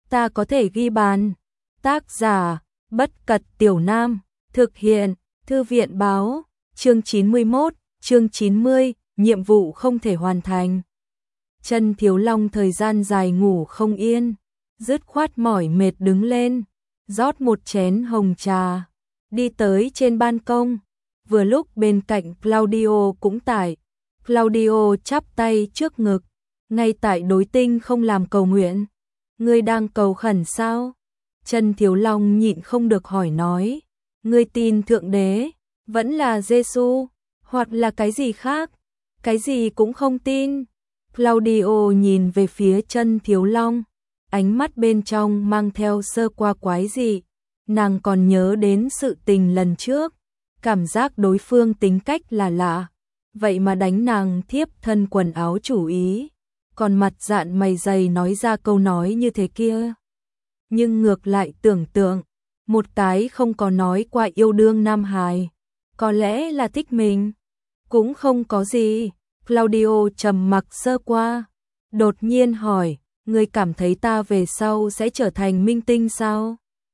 ta có thể ghi bàn. Tác giả, Bất Cật Tiểu Nam, thực hiện, Thư viện báo, chương 91, chương 90, nhiệm vụ không thể hoàn thành. Chân Thiếu Long thời gian dài ngủ không yên, dứt khoát mỏi mệt đứng lên, rót một chén hồng trà, đi tới trên ban công. Vừa lúc bên cạnh Claudio cũng tại. Claudio chắp tay trước ngực, ngay tại đối tinh không làm cầu nguyện. Ngươi đang cầu khẩn sao? Chân Thiếu Long nhịn không được hỏi nói. Ngươi tin Thượng Đế, vẫn là Giêsu, hoặc là cái gì khác? Cái gì cũng không tin. Claudio nhìn về phía Chân Thiếu Long, ánh mắt bên trong mang theo sơ qua quái dị. Nàng còn nhớ đến sự tình lần trước, cảm giác đối phương tính cách là lạ, vậy mà đánh nàng thiếp thân quần áo chủ ý, còn mặt dạn mày dày nói ra câu nói như thế kia. Nhưng ngược lại tưởng tượng, một cái không có nói qua yêu đương nam hài, có lẽ là thích mình, cũng không có gì. Claudio trầm mặc sơ qua, đột nhiên hỏi, ngươi cảm thấy ta về sau sẽ trở thành minh tinh sao?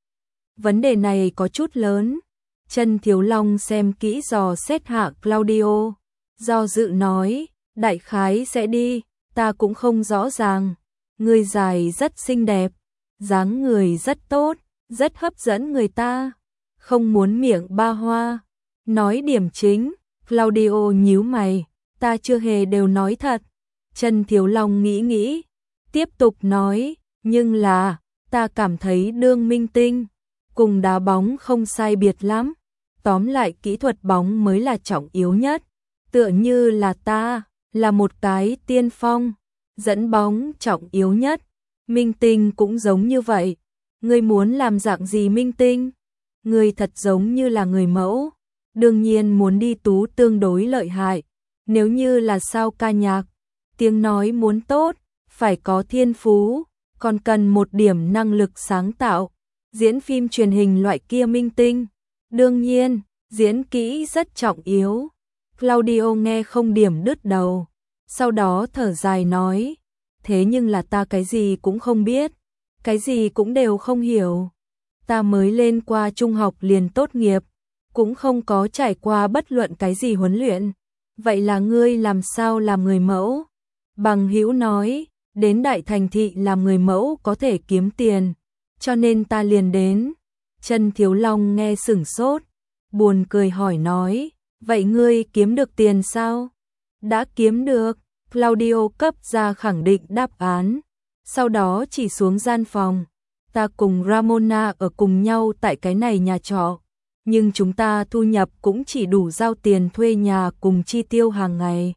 Vấn đề này có chút lớn. Chân Thiếu Long xem kỹ dò xét hạ Claudio, do dự nói, đại khái sẽ đi, ta cũng không rõ ràng. Người dài rất xinh đẹp, dáng người rất tốt, rất hấp dẫn người ta, không muốn miệng ba hoa. Nói điểm chính. Claudio nhíu mày, ta chưa hề đều nói thật. Chân Thiếu Long nghĩ nghĩ, tiếp tục nói, nhưng là, ta cảm thấy đương minh tinh cùng đá bóng không sai biệt lắm. Tóm lại kỹ thuật bóng mới là trọng yếu nhất. Tựa như là ta, là một cái tiên phong, dẫn bóng trọng yếu nhất. Minh tinh cũng giống như vậy. Ngươi muốn làm dạng gì minh tinh? Ngươi thật giống như là người mẫu. Đương nhiên muốn đi tú tương đối lợi hại. Nếu như là sao ca nhạc, tiếng nói muốn tốt, phải có thiên phú, còn cần một điểm năng lực sáng tạo. Diễn phim truyền hình loại kia minh tinh, đương nhiên, diễn kỹ rất trọng yếu. Claudio nghe không điểm đứt đầu, sau đó thở dài nói, thế nhưng là ta cái gì cũng không biết, cái gì cũng đều không hiểu. Ta mới lên qua trung học liền tốt nghiệp, cũng không có trải qua bất luận cái gì huấn luyện. Vậy là ngươi làm sao làm người mẫu? Bằng hữu nói, đến đại thành thị làm người mẫu có thể kiếm tiền, cho nên ta liền đến. Chân Thiếu Long nghe sửng sốt, buồn cười hỏi nói, vậy ngươi kiếm được tiền sao? Đã kiếm được. Claudio cấp ra khẳng định đáp án, sau đó chỉ xuống gian phòng. Ta cùng Ramona ở cùng nhau tại cái này nhà trọ, nhưng chúng ta thu nhập cũng chỉ đủ giao tiền thuê nhà cùng chi tiêu hàng ngày.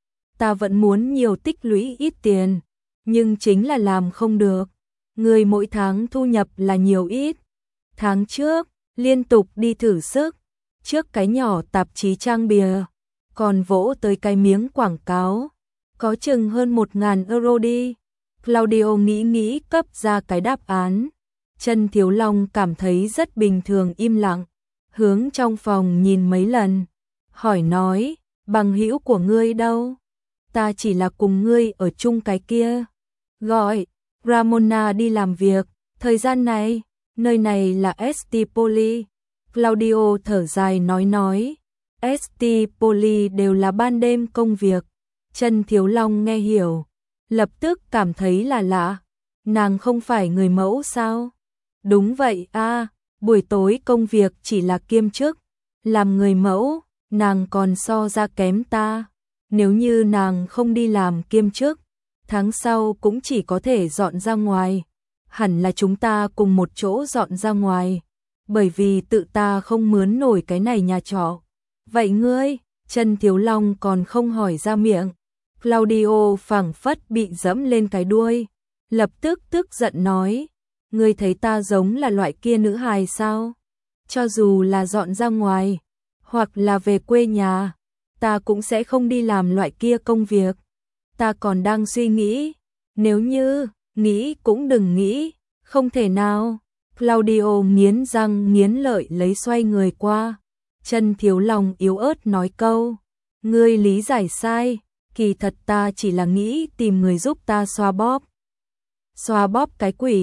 Ta vẫn muốn nhiều tích lũy ít tiền, nhưng chính là làm không được. Người mỗi tháng thu nhập là nhiều ít. Tháng trước, liên tục đi thử sức, trước cái nhỏ tạp chí trang bìa, còn vỗ tới cái miếng quảng cáo, có chừng hơn 1.000 euro đi. Claudio nghĩ cấp ra cái đáp án. Chân Thiếu Long cảm thấy rất bình thường im lặng, hướng trong phòng nhìn mấy lần, hỏi nói, bằng hữu của ngươi đâu? Ta chỉ là cùng ngươi ở chung cái kia. Gọi Ramona đi làm việc, thời gian này, nơi này là ST Poly. Claudio thở dài nói, ST Poly đều là ban đêm công việc. Chân Thiếu Long nghe hiểu, lập tức cảm thấy là lạ. Nàng không phải người mẫu sao? Đúng vậy a, buổi tối công việc chỉ là kiêm chức, làm người mẫu, nàng còn so ra kém ta. Nếu như nàng không đi làm kiêm chức, tháng sau cũng chỉ có thể dọn ra ngoài. Hẳn là chúng ta cùng một chỗ dọn ra ngoài, bởi vì tự ta không mướn nổi cái này nhà trọ. Vậy ngươi? Chân Thiếu Long còn không hỏi ra miệng. Claudio phảng phất bị dẫm lên cái đuôi, lập tức tức giận nói, ngươi thấy ta giống là loại kia nữ hài sao? Cho dù là dọn ra ngoài, hoặc là về quê nhà, ta cũng sẽ không đi làm loại kia công việc. Ta còn đang suy nghĩ, nếu như, nghĩ cũng đừng nghĩ, không thể nào. Claudio nghiến răng nghiến lợi lấy xoay người qua. Chân Thiếu Long yếu ớt nói câu, ngươi lý giải sai, kỳ thật ta chỉ là nghĩ tìm người giúp ta xoa bóp. Xoa bóp cái quỷ,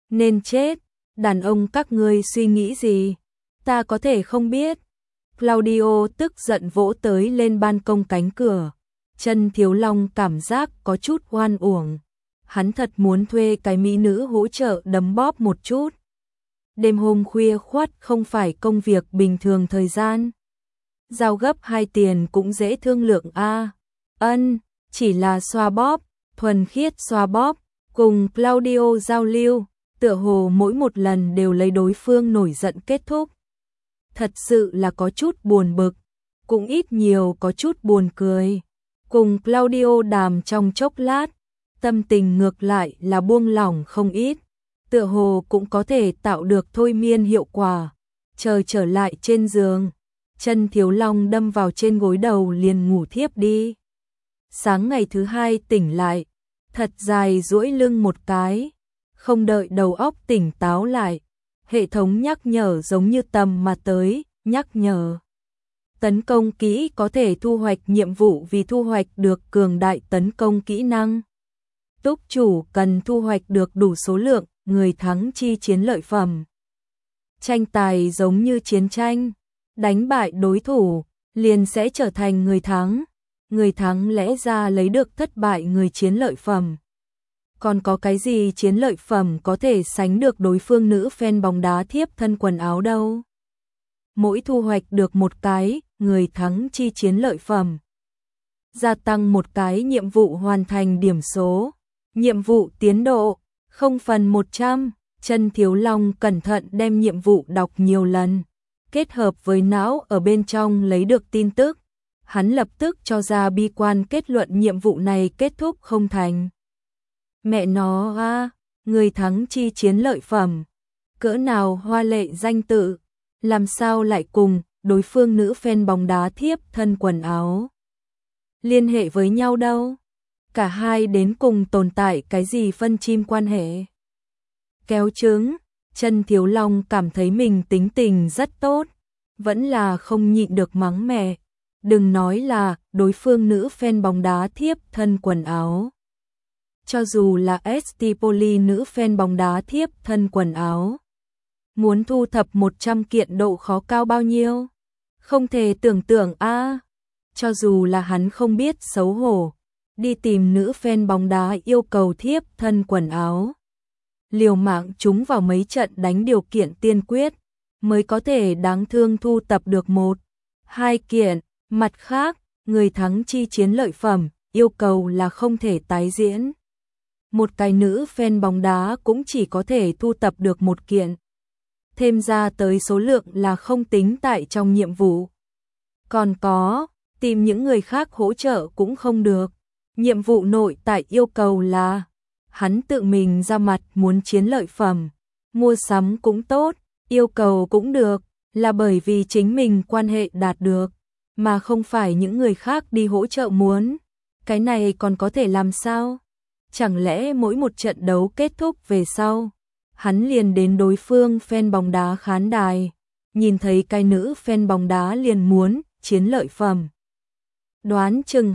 Nên chết, đàn ông các ngươi suy nghĩ gì? Ta có thể không biết. Claudio tức giận vỗ tới lên ban công cánh cửa. Chân Thiếu Long cảm giác có chút oan uổng. Hắn thật muốn thuê cái mỹ nữ hỗ trợ đấm bóp một chút. Đêm hôm khuya khoắt không phải công việc bình thường thời gian. Giao gấp 2 tiền cũng dễ thương lượng a. Ân, chỉ là xoa bóp, thuần khiết xoa bóp, cùng Claudio giao lưu, tựa hồ mỗi một lần đều lấy đối phương nổi giận kết thúc. Thật sự là có chút buồn bực, cũng ít nhiều có chút buồn cười. Cùng Claudio đàm trong chốc lát, tâm tình ngược lại là buông lỏng không ít, tựa hồ cũng có thể tạo được thôi miên hiệu quả. Chờ trở lại trên giường, Chân Thiếu Long đâm vào trên gối đầu liền ngủ thiếp đi. Sáng ngày thứ hai tỉnh lại, thật dài duỗi lưng một cái, không đợi đầu óc tỉnh táo lại, hệ thống nhắc nhở giống như tầm mà tới, nhắc nhở. Tấn công kỹ có thể thu hoạch nhiệm vụ vì thu hoạch được cường đại tấn công kỹ năng. Túc chủ cần thu hoạch được đủ số lượng người thắng chi chiến lợi phẩm. Tranh tài giống như chiến tranh, đánh bại đối thủ liền sẽ trở thành người thắng. Người thắng lẽ ra lấy được thất bại người chiến lợi phẩm. Còn có cái gì chiến lợi phẩm có thể sánh được đối phương nữ fan bóng đá thiếp thân quần áo đâu. Mỗi thu hoạch được một cái, người thắng chi chiến lợi phẩm. Gia tăng một cái nhiệm vụ hoàn thành điểm số. Nhiệm vụ tiến độ, 0/100. Chân Thiếu Long cẩn thận đem nhiệm vụ đọc nhiều lần. Kết hợp với não ở bên trong lấy được tin tức. Hắn lập tức cho ra bi quan kết luận nhiệm vụ này kết thúc không thành. Mẹ nó a, người thắng chi chiến lợi phẩm. Cỡ nào hoa lệ danh tự, làm sao lại cùng đối phương nữ fan bóng đá thiếp thân quần áo liên hệ với nhau đâu? Cả hai đến cùng tồn tại cái gì phân chim quan hệ? Kéo trứng, Chân Thiếu Long cảm thấy mình tính tình rất tốt, vẫn là không nhịn được mắng mẹ. Đừng nói là đối phương nữ fan bóng đá thiếp thân quần áo. Cho dù là Stipoli nữ fan bóng đá thiếp thân quần áo, muốn thu thập 100 kiện độ khó cao bao nhiêu? Không thể tưởng tượng a. Cho dù là hắn không biết xấu hổ, đi tìm nữ fan bóng đá yêu cầu thiếp thân quần áo. Liều mạng chúng vào mấy trận đánh điều kiện tiên quyết, mới có thể đáng thương thu tập được 1-2 kiện. Mặt khác, người thắng chi chiến lợi phẩm, yêu cầu là không thể tái diễn. Một cái nữ fan bóng đá cũng chỉ có thể thu tập được 1 kiện. Thêm ra tới số lượng là không tính tại trong nhiệm vụ. Còn có, tìm những người khác hỗ trợ cũng không được. Nhiệm vụ nội tại yêu cầu là hắn tự mình ra mặt muốn chiến lợi phẩm. Mua sắm cũng tốt, yêu cầu cũng được, là bởi vì chính mình quan hệ đạt được, mà không phải những người khác đi hỗ trợ muốn. Cái này còn có thể làm sao? Chẳng lẽ mỗi một trận đấu kết thúc về sau, hắn liền đến đối phương fan bóng đá khán đài, nhìn thấy cái nữ fan bóng đá liền muốn chiến lợi phẩm. Đoán chừng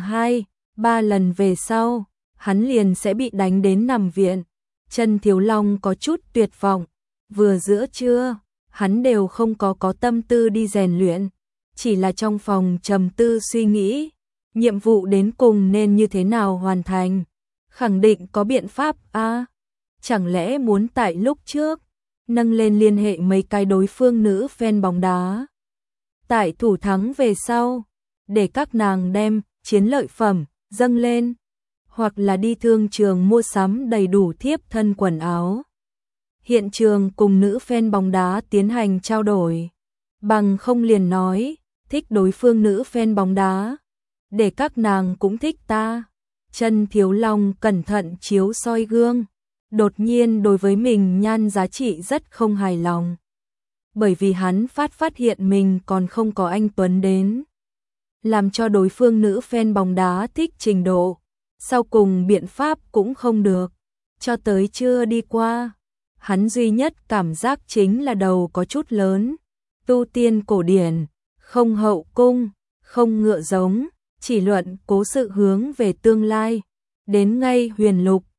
2-3 lần về sau, hắn liền sẽ bị đánh đến nằm viện. Chân Thiếu Long có chút tuyệt vọng, vừa giữa trưa, hắn đều không có tâm tư đi rèn luyện, chỉ là trong phòng trầm tư suy nghĩ, nhiệm vụ đến cùng nên như thế nào hoàn thành, khẳng định có biện pháp a. Chẳng lẽ muốn tại lúc trước nâng lên liên hệ mấy cái đối phương nữ fan bóng đá, tại thủ thắng về sau, để các nàng đem chiến lợi phẩm dâng lên, hoặc là đi thương trường mua sắm đầy đủ thiếp thân quần áo. Hiện trường cùng nữ fan bóng đá tiến hành trao đổi, bằng không liền nói, thích đối phương nữ fan bóng đá, để các nàng cũng thích ta. Chân Thiếu Long cẩn thận chiếu soi gương, đột nhiên đối với mình nhan giá trị rất không hài lòng. Bởi vì hắn phát hiện mình còn không có anh Tuấn đến, làm cho đối phương nữ fan bóng đá thích trình độ, sau cùng biện pháp cũng không được, cho tới chưa đi qua. Hắn duy nhất cảm giác chính là đầu có chút lớn, tu tiên cổ điển, không hậu cung, không ngựa giống, chỉ luận cố sự hướng về tương lai, đến ngay huyền lục,